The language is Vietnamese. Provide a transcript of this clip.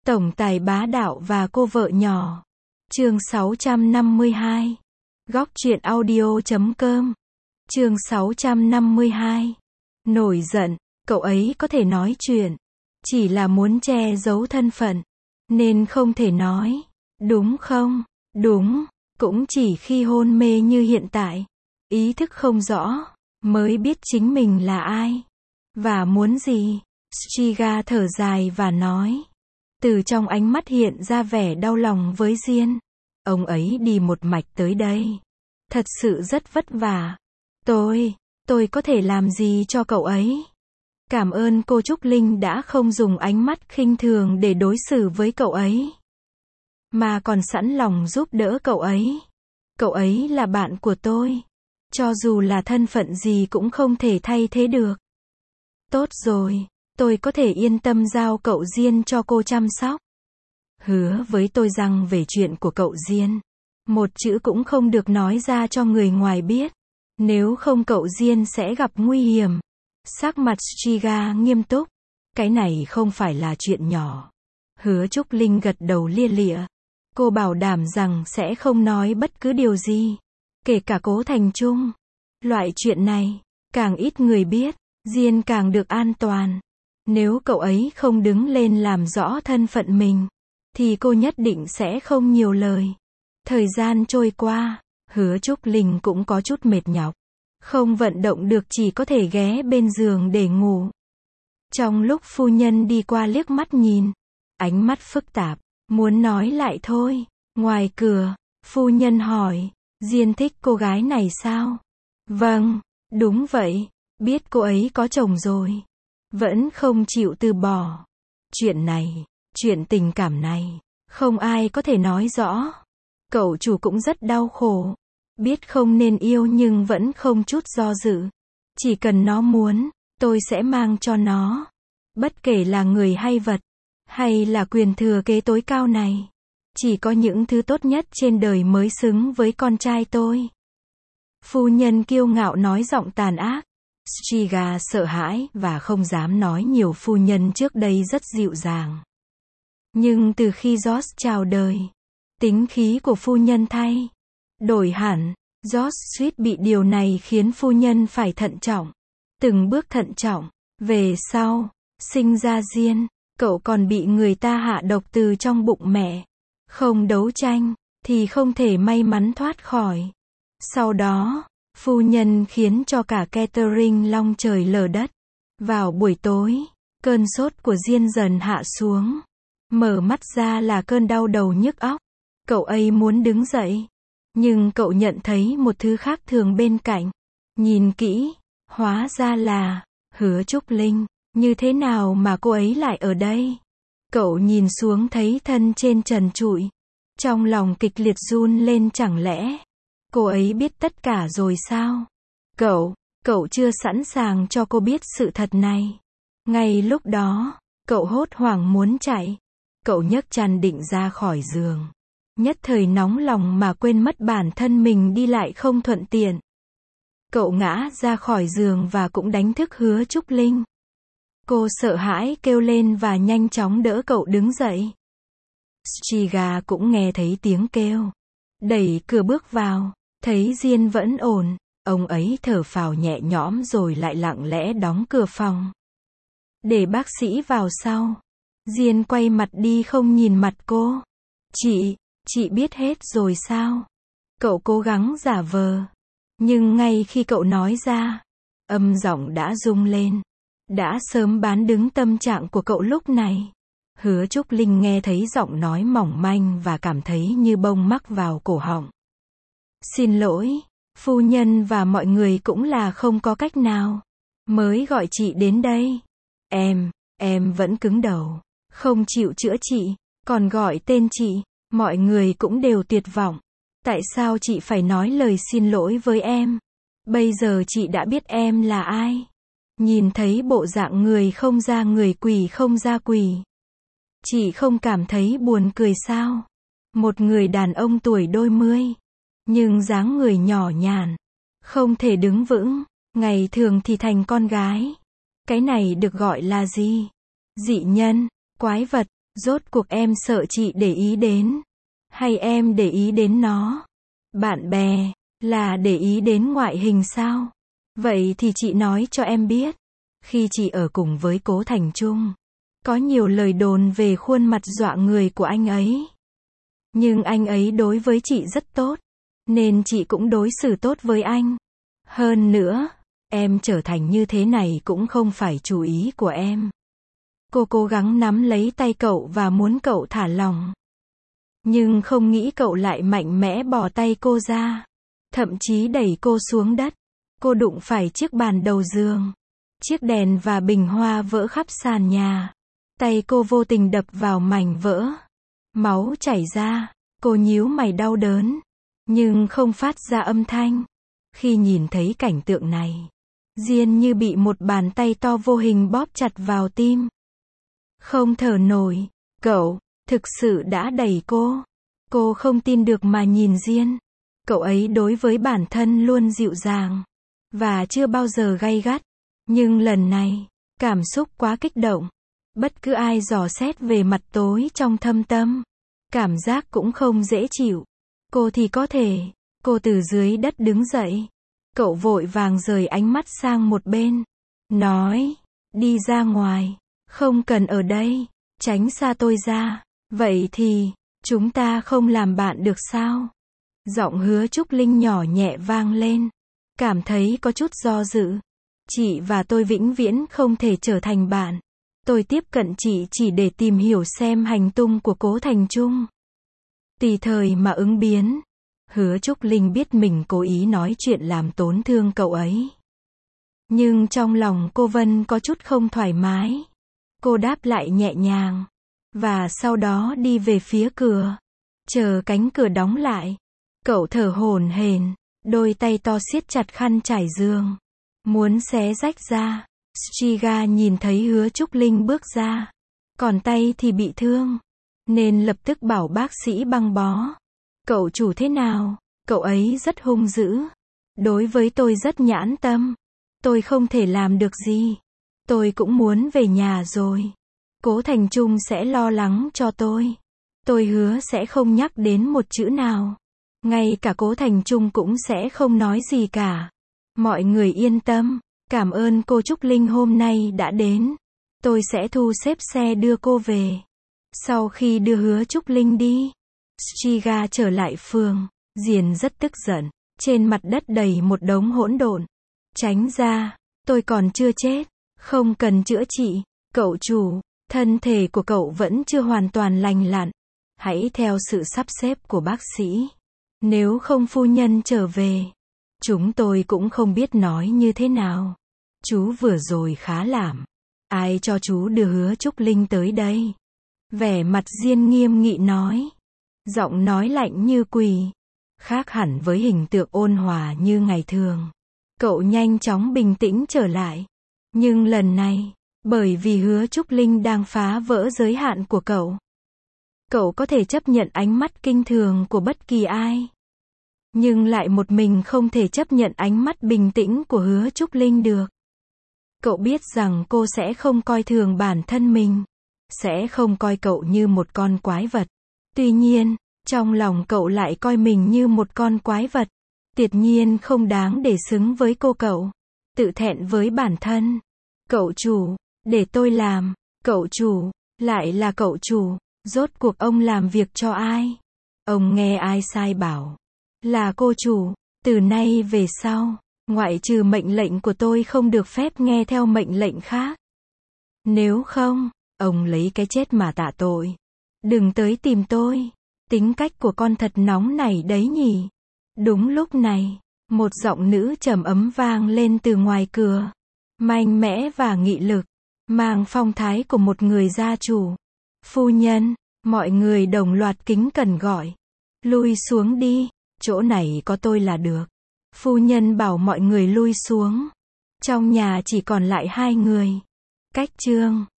Tổng tài bá đạo và cô vợ nhỏ. Chương 652. Góc truyện audio.com. Chương 652. Nổi giận, cậu ấy có thể nói chuyện, chỉ là muốn che giấu thân phận, nên không thể nói, đúng không? Đúng, cũng chỉ khi hôn mê như hiện tại, ý thức không rõ, mới biết chính mình là ai, và muốn gì. Striga thở dài và nói. Từ trong ánh mắt hiện ra vẻ đau lòng với Diên. Ông ấy đi một mạch tới đây. Thật sự rất vất vả. Tôi có thể làm gì cho cậu ấy? Cảm ơn cô Trúc Linh đã không dùng ánh mắt khinh thường để đối xử với cậu ấy, mà còn sẵn lòng giúp đỡ cậu ấy. Cậu ấy là bạn của tôi. Cho dù là thân phận gì cũng không thể thay thế được. Tốt rồi, tôi có thể yên tâm giao cậu Diên cho cô chăm sóc. Hứa với tôi rằng về chuyện của cậu Diên, một chữ cũng không được nói ra cho người ngoài biết. Nếu không cậu Diên sẽ gặp nguy hiểm. Sắc mặt Striga nghiêm túc. Cái này không phải là chuyện nhỏ. Hứa Trúc Linh gật đầu lia lịa. Cô bảo đảm rằng sẽ không nói bất cứ điều gì, kể cả Cố Thành Trung. Loại chuyện này, càng ít người biết, Diên càng được an toàn. Nếu cậu ấy không đứng lên làm rõ thân phận mình, thì cô nhất định sẽ không nhiều lời. Thời gian trôi qua, Hứa Trúc Linh cũng có chút mệt nhọc. Không vận động được, chỉ có thể ghé bên giường để ngủ. Trong lúc phu nhân đi qua liếc mắt nhìn, ánh mắt phức tạp, muốn nói lại thôi. Ngoài cửa, phu nhân hỏi, Diên thích cô gái này sao? Vâng, đúng vậy, biết cô ấy có chồng rồi, vẫn không chịu từ bỏ. Chuyện này, chuyện tình cảm này, không ai có thể nói rõ. Cậu chủ cũng rất đau khổ, biết không nên yêu nhưng vẫn không chút do dự. Chỉ cần nó muốn, tôi sẽ mang cho nó. Bất kể là người hay vật, hay là quyền thừa kế tối cao này, chỉ có những thứ tốt nhất trên đời mới xứng với con trai tôi. Phu nhân kiêu ngạo nói giọng tàn ác. Striga sợ hãi và không dám nói nhiều. Phu nhân trước đây rất dịu dàng, nhưng từ khi George chào đời, tính khí của phu nhân thay đổi hẳn. George suýt bị điều này khiến phu nhân phải thận trọng, từng bước thận trọng. Về sau, sinh ra Diên, cậu còn bị người ta hạ độc từ trong bụng mẹ. Không đấu tranh, thì không thể may mắn thoát khỏi. Sau đó, phu nhân khiến cho cả catering long trời lở đất. Vào buổi tối, cơn sốt của Diên dần hạ xuống. Mở mắt ra là cơn đau đầu nhức óc. Cậu ấy muốn đứng dậy, nhưng cậu nhận thấy một thứ khác thường bên cạnh. Nhìn kỹ, hóa ra là Hứa Trúc Linh. Như thế nào mà cô ấy lại ở đây? Cậu nhìn xuống thấy thân trên trần trụi. Trong lòng kịch liệt run lên. Chẳng lẽ cô ấy biết tất cả rồi sao? Cậu chưa sẵn sàng cho cô biết sự thật này. Ngay lúc đó, cậu hốt hoảng muốn chạy. Cậu nhấc chăn định ra khỏi giường. Nhất thời nóng lòng mà quên mất bản thân mình đi lại không thuận tiện. Cậu ngã ra khỏi giường và cũng đánh thức Hứa Trúc Linh. Cô sợ hãi kêu lên và nhanh chóng đỡ cậu đứng dậy. Striga cũng nghe thấy tiếng kêu, đẩy cửa bước vào, thấy Diên vẫn ổn. Ông ấy thở phào nhẹ nhõm rồi lại lặng lẽ đóng cửa phòng, để bác sĩ vào sau. Diên quay mặt đi không nhìn mặt cô. Chị biết hết rồi sao? Cậu cố gắng giả vờ, nhưng ngay khi cậu nói ra, âm giọng đã rung lên. Đã sớm bán đứng tâm trạng của cậu lúc này. Hứa Trúc Linh nghe thấy giọng nói mỏng manh và cảm thấy như bông mắc vào cổ họng. Xin lỗi, phu nhân và mọi người cũng là không có cách nào mới gọi chị đến đây. Em vẫn cứng đầu, không chịu chữa trị, còn gọi tên chị. Mọi người cũng đều tuyệt vọng. Tại sao chị phải nói lời xin lỗi với em? Bây giờ chị đã biết em là ai. Nhìn thấy bộ dạng người không ra người, quỷ không ra quỷ, chị không cảm thấy buồn cười sao? Một người đàn ông tuổi đôi mươi, nhưng dáng người nhỏ nhàn, không thể đứng vững, ngày thường thì thành con gái. Cái này được gọi là gì? Dị nhân, quái vật. Rốt cuộc em sợ chị để ý đến, hay em để ý đến nó? Bạn bè, là để ý đến ngoại hình sao? Vậy thì chị nói cho em biết, khi chị ở cùng với Cố Thành Trung, có nhiều lời đồn về khuôn mặt dọa người của anh ấy. Nhưng anh ấy đối với chị rất tốt, nên chị cũng đối xử tốt với anh. Hơn nữa, em trở thành như thế này cũng không phải chủ ý của em. Cô cố gắng nắm lấy tay cậu và muốn cậu thả lỏng. Nhưng không nghĩ cậu lại mạnh mẽ bỏ tay cô ra. Thậm chí đẩy cô xuống đất. Cô đụng phải chiếc bàn đầu giường. Chiếc đèn và bình hoa vỡ khắp sàn nhà. Tay cô vô tình đập vào mảnh vỡ. Máu chảy ra. Cô nhíu mày đau đớn. Nhưng không phát ra âm thanh. Khi nhìn thấy cảnh tượng này, Diên như bị một bàn tay to vô hình bóp chặt vào tim. Không thở nổi. Cậu, thực sự đã đẩy cô. Cô không tin được mà nhìn Diên. Cậu ấy đối với bản thân luôn dịu dàng. Và chưa bao giờ gay gắt. Nhưng lần này, cảm xúc quá kích động. Bất cứ ai dò xét về mặt tối trong thâm tâm. Cảm giác cũng không dễ chịu. Cô thì có thể. Cô từ dưới đất đứng dậy. Cậu vội vàng rời ánh mắt sang một bên. Nói, đi ra ngoài. Không cần ở đây. Tránh xa tôi ra. Vậy thì, chúng ta không làm bạn được sao? Giọng Hứa Trúc Linh nhỏ nhẹ vang lên. Cảm thấy có chút do dự. Chị và tôi vĩnh viễn không thể trở thành bạn. Tôi tiếp cận chị chỉ để tìm hiểu xem hành tung của Cố Thành Trung. Tùy thời mà ứng biến. Hứa Trúc Linh biết mình cố ý nói chuyện làm tổn thương cậu ấy. Nhưng trong lòng cô Vân có chút không thoải mái. Cô đáp lại nhẹ nhàng. Và sau đó đi về phía cửa. Chờ cánh cửa đóng lại. Cậu thở hổn hển. Đôi tay to siết chặt khăn trải giường. Muốn xé rách ra. Striga nhìn thấy Hứa Trúc Linh bước ra. Còn tay thì bị thương. Nên lập tức bảo bác sĩ băng bó. Cậu chủ thế nào? Cậu ấy rất hung dữ. Đối với tôi rất nhãn tâm. Tôi không thể làm được gì. Tôi cũng muốn về nhà rồi. Cố Thành Trung sẽ lo lắng cho tôi. Tôi hứa sẽ không nhắc đến một chữ nào. Ngay cả Cố Thành Trung cũng sẽ không nói gì cả. Mọi người yên tâm. Cảm ơn cô Trúc Linh hôm nay đã đến. Tôi sẽ thu xếp xe đưa cô về. Sau khi đưa Hứa Trúc Linh đi, Striga trở lại phường. Diên rất tức giận. Trên mặt đất đầy một đống hỗn độn. Tránh ra. Tôi còn chưa chết. Không cần chữa trị. Cậu chủ, thân thể của cậu vẫn chưa hoàn toàn lành lặn. Hãy theo sự sắp xếp của bác sĩ. Nếu không phu nhân trở về, chúng tôi cũng không biết nói như thế nào. Chú vừa rồi khá lảm. Ai cho chú đưa Hứa Trúc Linh tới đây? Vẻ mặt Diên nghiêm nghị nói. Giọng nói lạnh như quỷ. Khác hẳn với hình tượng ôn hòa như ngày thường. Cậu nhanh chóng bình tĩnh trở lại. Nhưng lần này, bởi vì Hứa Trúc Linh đang phá vỡ giới hạn của cậu. Cậu có thể chấp nhận ánh mắt kinh thường của bất kỳ ai. Nhưng lại một mình không thể chấp nhận ánh mắt bình tĩnh của Hứa Trúc Linh được. Cậu biết rằng cô sẽ không coi thường bản thân mình. Sẽ không coi cậu như một con quái vật. Tuy nhiên, trong lòng cậu lại coi mình như một con quái vật. Tuyệt nhiên không đáng để xứng với cô cậu. Tự thẹn với bản thân. Cậu chủ, để tôi làm. Cậu chủ, lại là cậu chủ. Rốt cuộc ông làm việc cho ai? Ông nghe ai sai bảo? Là cô chủ. Từ nay về sau, ngoại trừ mệnh lệnh của tôi không được phép nghe theo mệnh lệnh khác. Nếu không, ông lấy cái chết mà tạ tội. Đừng tới tìm tôi. Tính cách của con thật nóng nảy đấy nhỉ. Đúng lúc này, một giọng nữ trầm ấm vang lên từ ngoài cửa. Mạnh mẽ và nghị lực. Mang phong thái của một người gia chủ. Phu nhân, mọi người đồng loạt kính cẩn gọi. Lui xuống đi. Chỗ này có tôi là được. Phu nhân bảo mọi người lui xuống. Trong nhà chỉ còn lại 2 người. Cách chương